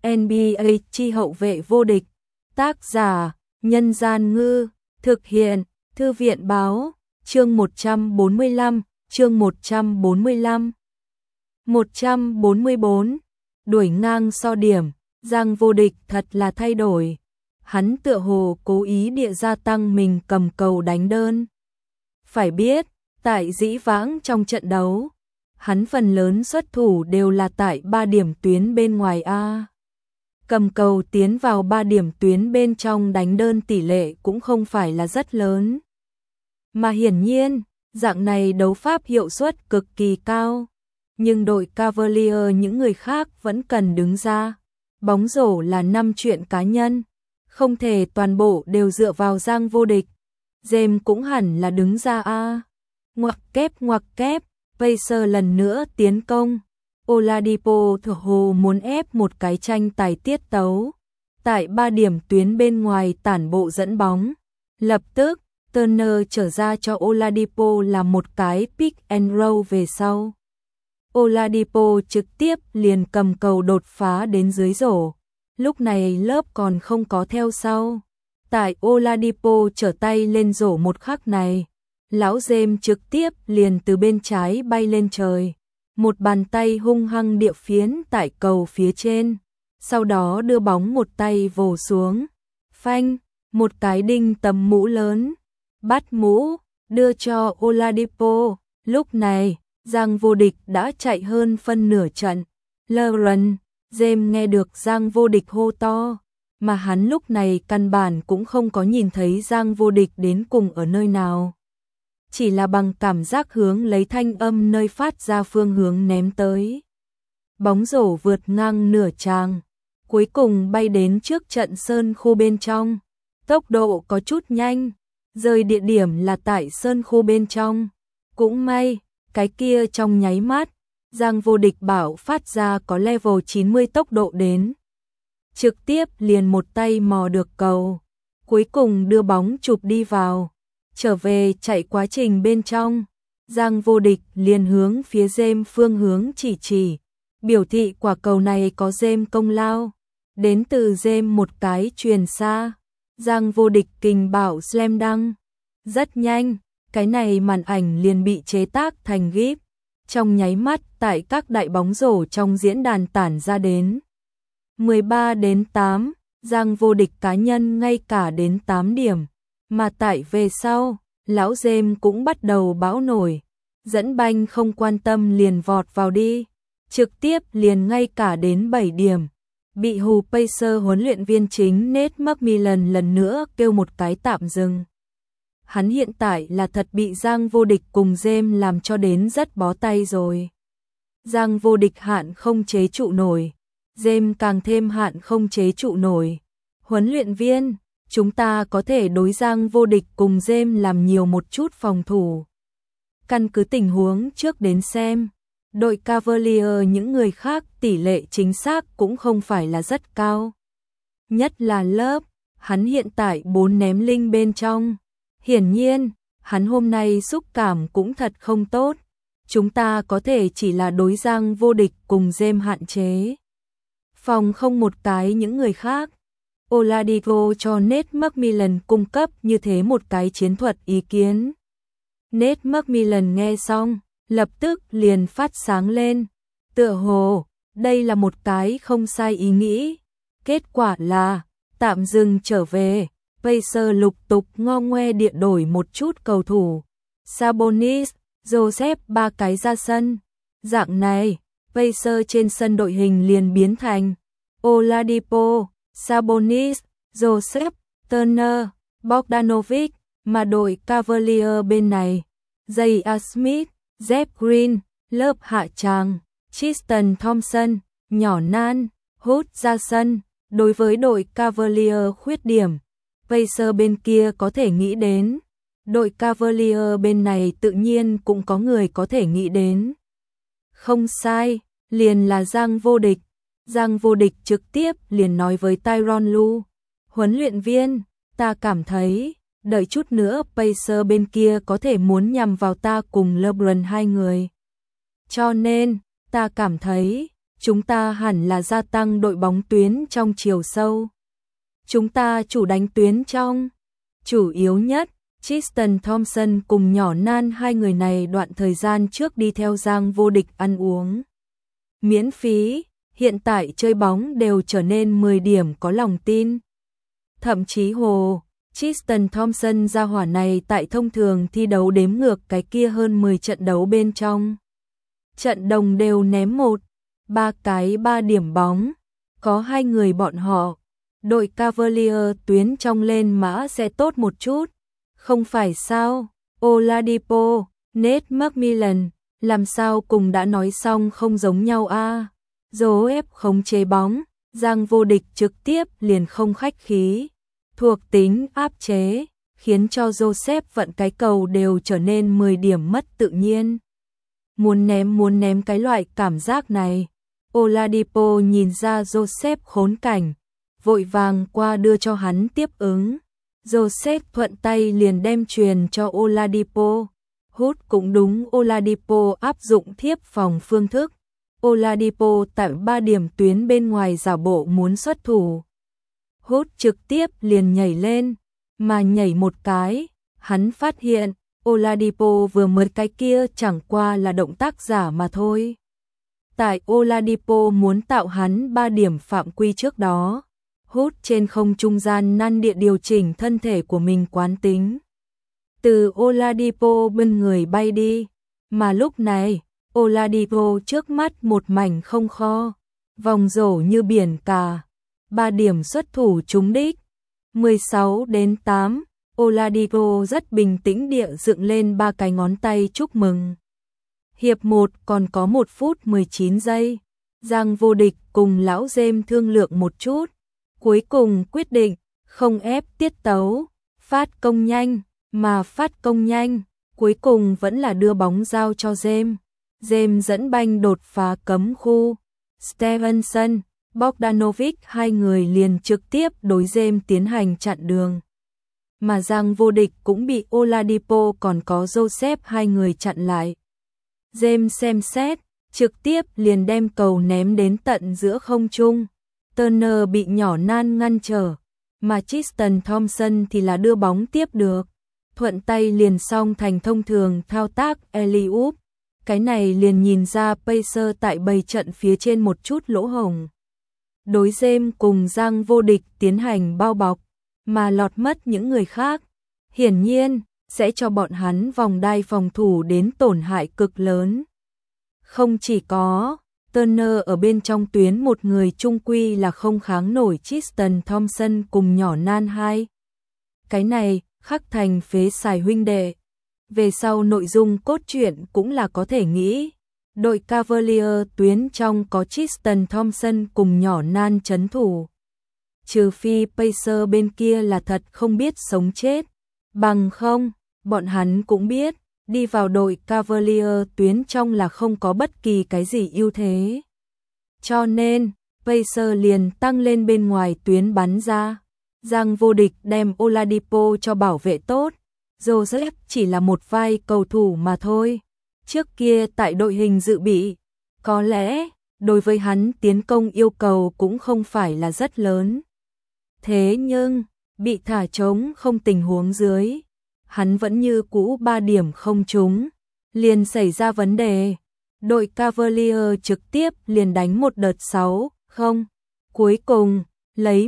NBA chi hậu vệ vô địch. Tác giả: Nhân Gian Ngư. Thực hiện: Thư viện Báo. Chương 145. Chương 145. 144. Đuổi ngang so điểm. Giang Vô Địch thật là thay đổi. Hắn tựa hồ cố ý địa gia tăng mình cầm cầu đánh đơn. Phải biết, tại dĩ vãng trong trận đấu, hắn phần lớn xuất thủ đều là tại 3 điểm tuyến bên ngoài A. Cầm cầu tiến vào 3 điểm tuyến bên trong đánh đơn tỷ lệ cũng không phải là rất lớn. Mà hiển nhiên, dạng này đấu pháp hiệu suất cực kỳ cao. Nhưng đội Cavalier những người khác vẫn cần đứng ra. Bóng rổ là 5 chuyện cá nhân, không thể toàn bộ đều dựa vào Giang Vô Địch. James cũng hẳn là đứng ra A. Ngoặc kép, Pacers lần nữa tiến công. Oladipo thở hồ muốn ép một cái tranh tài tiết tấu. Tại 3 điểm tuyến bên ngoài tản bộ dẫn bóng. Lập tức, Turner trở ra cho Oladipo làm một cái pick and roll về sau. Oladipo trực tiếp liền cầm cầu đột phá đến dưới rổ. Lúc này lớp còn không có theo sau. Tại Oladipo trở tay lên rổ một khắc này, lão James trực tiếp liền từ bên trái bay lên trời. Một bàn tay hung hăng địa phiến tại cầu phía trên. Sau đó đưa bóng một tay vồ xuống. Phanh, một cái đinh tầm mũ lớn. Bắt mũ, đưa cho Oladipo. Lúc này, Giang Vô Địch đã chạy hơn phân nửa trận. LeBron James nghe được Giang Vô Địch hô to, mà hắn lúc này căn bản cũng không có nhìn thấy Giang Vô Địch đến cùng ở nơi nào. Chỉ là bằng cảm giác hướng lấy thanh âm nơi phát ra phương hướng ném tới. Bóng rổ vượt ngang nửa tràng, cuối cùng bay đến trước trận sơn khu bên trong. Tốc độ có chút nhanh, rơi địa điểm là tại sơn khu bên trong. Cũng may, cái kia trong nháy mắt, Giang Vô Địch bảo phát ra có level 90 tốc độ đến. Trực tiếp liền một tay mò được cầu, cuối cùng đưa bóng chụp đi vào. Trở về chạy quá trình bên trong, Giang Vô Địch liền hướng phía James phương hướng chỉ, biểu thị quả cầu này có James công lao. Đến từ James một cái truyền xa, Giang Vô Địch kình bảo slam dunk. Rất nhanh, cái này màn ảnh liền bị chế tác thành GIF. Trong nháy mắt tại các đại bóng rổ trong diễn đàn tản ra đến 13-8, Giang Vô Địch cá nhân ngay cả đến 8 điểm. Mà tại về sau, lão James cũng bắt đầu bão nổi. Dẫn banh không quan tâm liền vọt vào đi. Trực tiếp liền ngay cả đến 7 điểm. Bị hù Pacers huấn luyện viên chính Nate McMillan lần nữa kêu một cái tạm dừng. Hắn hiện tại là thật bị Giang Vô Địch cùng James làm cho đến rất bó tay rồi. Giang Vô Địch hạn không chế trụ nổi. James càng thêm hạn không chế trụ nổi. Huấn luyện viên, chúng ta có thể đối Giang Vô Địch cùng James làm nhiều một chút phòng thủ. Căn cứ tình huống trước đến xem, đội Cavalier những người khác tỷ lệ chính xác cũng không phải là rất cao. Nhất là lớp, hắn hiện tại 4 ném linh bên trong. Hiển nhiên, hắn hôm nay xúc cảm cũng thật không tốt. Chúng ta có thể chỉ là đối Giang Vô Địch cùng James hạn chế. Phòng không một cái những người khác. Oladipo cho Nate McMillan cung cấp như thế một cái chiến thuật ý kiến. Nate McMillan nghe xong, lập tức liền phát sáng lên. Tựa hồ, đây là một cái không sai ý nghĩ. Kết quả là, tạm dừng trở về. Pacers lục tục ngo ngoe địa đổi một chút cầu thủ. Sabonis, Joseph 3 cái ra sân. Dạng này, Pacers trên sân đội hình liền biến thành Oladipo, Sabonis, Joseph, Turner, Bogdanovic, mà đội Cavalier bên này, J.R. Smith, Jeff Green, lớp hạ tràng, Tristan Thompson, nhỏ nan, Hood ra sân. Đối với đội Cavalier khuyết điểm, Pacers bên kia có thể nghĩ đến. Đội Cavalier bên này tự nhiên cũng có người có thể nghĩ đến. Không sai, liền là Giang Vô Địch. Giang Vô Địch trực tiếp liền nói với Tyronn Lue, huấn luyện viên, ta cảm thấy, đợi chút nữa Pacers bên kia có thể muốn nhằm vào ta cùng LeBron hai người. Cho nên, ta cảm thấy, chúng ta hẳn là gia tăng đội bóng tuyến trong chiều sâu. Chúng ta chủ đánh tuyến trong. Chủ yếu nhất, Tristan Thompson cùng nhỏ Nan, hai người này đoạn thời gian trước đi theo Giang Vô Địch ăn uống miễn phí, hiện tại chơi bóng đều trở nên 10 điểm có lòng tin. Thậm chí Tristan Thompson gia hỏa này tại thông thường thi đấu đếm ngược cái kia hơn 10 trận đấu bên trong. Trận đồng đều ném 3 điểm bóng, có 2 người bọn họ. Đội Cavalier tuyến trong lên mã sẽ tốt một chút, không phải sao? Oladipo, Nate McMillan, làm sao cùng đã nói xong không giống nhau a? Joseph khống chế bóng, Giang Vô Địch trực tiếp liền không khách khí. Thuộc tính áp chế, khiến cho Joseph vận cái cầu đều trở nên 10 điểm mất tự nhiên. Muốn ném cái loại cảm giác này. Oladipo nhìn ra Joseph khốn cảnh, vội vàng qua đưa cho hắn tiếp ứng. Joseph thuận tay liền đem truyền cho Oladipo. Hút cũng đúng, Oladipo áp dụng thiếp phòng phương thức. Oladipo tại 3 điểm tuyến bên ngoài giả bộ muốn xuất thủ. Hút trực tiếp liền nhảy lên, mà nhảy một cái, hắn phát hiện Oladipo vừa mới cái kia chẳng qua là động tác giả mà thôi. Tại Oladipo muốn tạo hắn 3 điểm phạm quy trước đó, Hút trên không trung gian nan địa điều chỉnh thân thể của mình quán tính. Từ Oladipo bên người bay đi, mà lúc này, Oladipo trước mắt một mảnh không kho, vòng rổ như biển cả, 3 điểm xuất thủ trúng đích, 16-8, Oladipo rất bình tĩnh địa dựng lên 3 cái ngón tay chúc mừng. Hiệp 1 còn có 1 phút 19 giây, Giang Vô Địch cùng lão James thương lượng một chút, cuối cùng quyết định, không ép tiết tấu, phát công nhanh, mà phát công nhanh, cuối cùng vẫn là đưa bóng giao cho James. James dẫn banh đột phá cấm khu, Stevenson, Bogdanovic hai người liền trực tiếp đối James tiến hành chặn đường. Mà Giang Vô Địch cũng bị Oladipo còn có Joseph hai người chặn lại. James xem xét, trực tiếp liền đem cầu ném đến tận giữa không trung. Turner bị nhỏ Nan ngăn trở, mà Tristan Thompson thì là đưa bóng tiếp được. Thuận tay liền xong thành thông thường thao tác alley-oop. Cái này liền nhìn ra Pacer tại bầy trận phía trên một chút lỗ hổng. Đối James cùng Giang Vô Địch tiến hành bao bọc, mà lọt mất những người khác. Hiển nhiên, sẽ cho bọn hắn vòng đai phòng thủ đến tổn hại cực lớn. Không chỉ có, Turner ở bên trong tuyến một người trung quy là không kháng nổi Tristan Thompson cùng nhỏ Nan hai. Cái này, khắc thành phế xài huynh đệ. Về sau nội dung cốt truyện cũng là có thể nghĩ. Đội Cavalier tuyến trong có Tristan Thompson cùng nhỏ Nan trấn thủ. Trừ phi Pacer bên kia là thật không biết sống chết. Bằng không, bọn hắn cũng biết, đi vào đội Cavalier tuyến trong là không có bất kỳ cái gì ưu thế. Cho nên, Pacer liền tăng lên bên ngoài tuyến bắn ra. Giang Vô Địch đem Oladipo cho bảo vệ tốt. Joseph chỉ là một vai cầu thủ mà thôi. Trước kia tại đội hình dự bị, có lẽ đối với hắn tiến công yêu cầu cũng không phải là rất lớn. Thế nhưng, bị thả trống không tình huống dưới, hắn vẫn như cũ 3 điểm không trúng, liền xảy ra vấn đề. Đội Cavalier trực tiếp liền đánh một đợt 6-0, cuối cùng lấy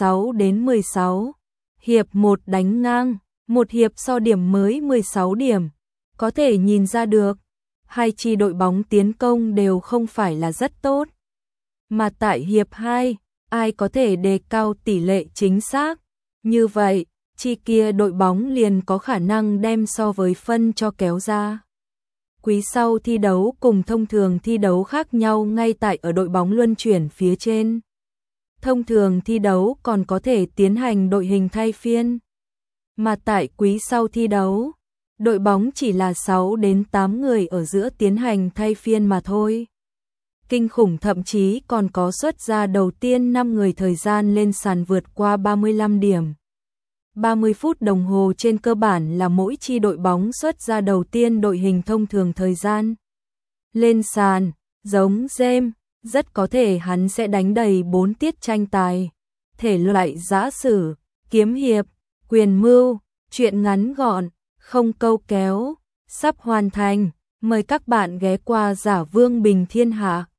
16-16. Hiệp 1 đánh ngang, một hiệp so điểm mới 16 điểm. Có thể nhìn ra được, hai chi đội bóng tiến công đều không phải là rất tốt. Mà tại hiệp 2, ai có thể đề cao tỷ lệ chính xác? Như vậy, chi kia đội bóng liền có khả năng đem so với phân cho kéo ra. Quý sau thi đấu cùng thông thường thi đấu khác nhau ngay tại ở đội bóng luân chuyển phía trên. Thông thường thi đấu còn có thể tiến hành đội hình thay phiên. Mà tại quý sau thi đấu, đội bóng chỉ là 6 đến 8 người ở giữa tiến hành thay phiên mà thôi. Kinh khủng, thậm chí còn có xuất ra đầu tiên 5 người thời gian lên sàn vượt qua 35 điểm. 30 phút đồng hồ trên cơ bản là mỗi chi đội bóng xuất ra đầu tiên đội hình thông thường thời gian lên sàn, giống James, rất có thể hắn sẽ đánh đầy 4 tiết tranh tài. Thể loại giã sử, kiếm hiệp, quyền mưu, truyện ngắn gọn, không câu kéo, sắp hoàn thành. Mời các bạn ghé qua Giả Vương Bình Thiên Hạ.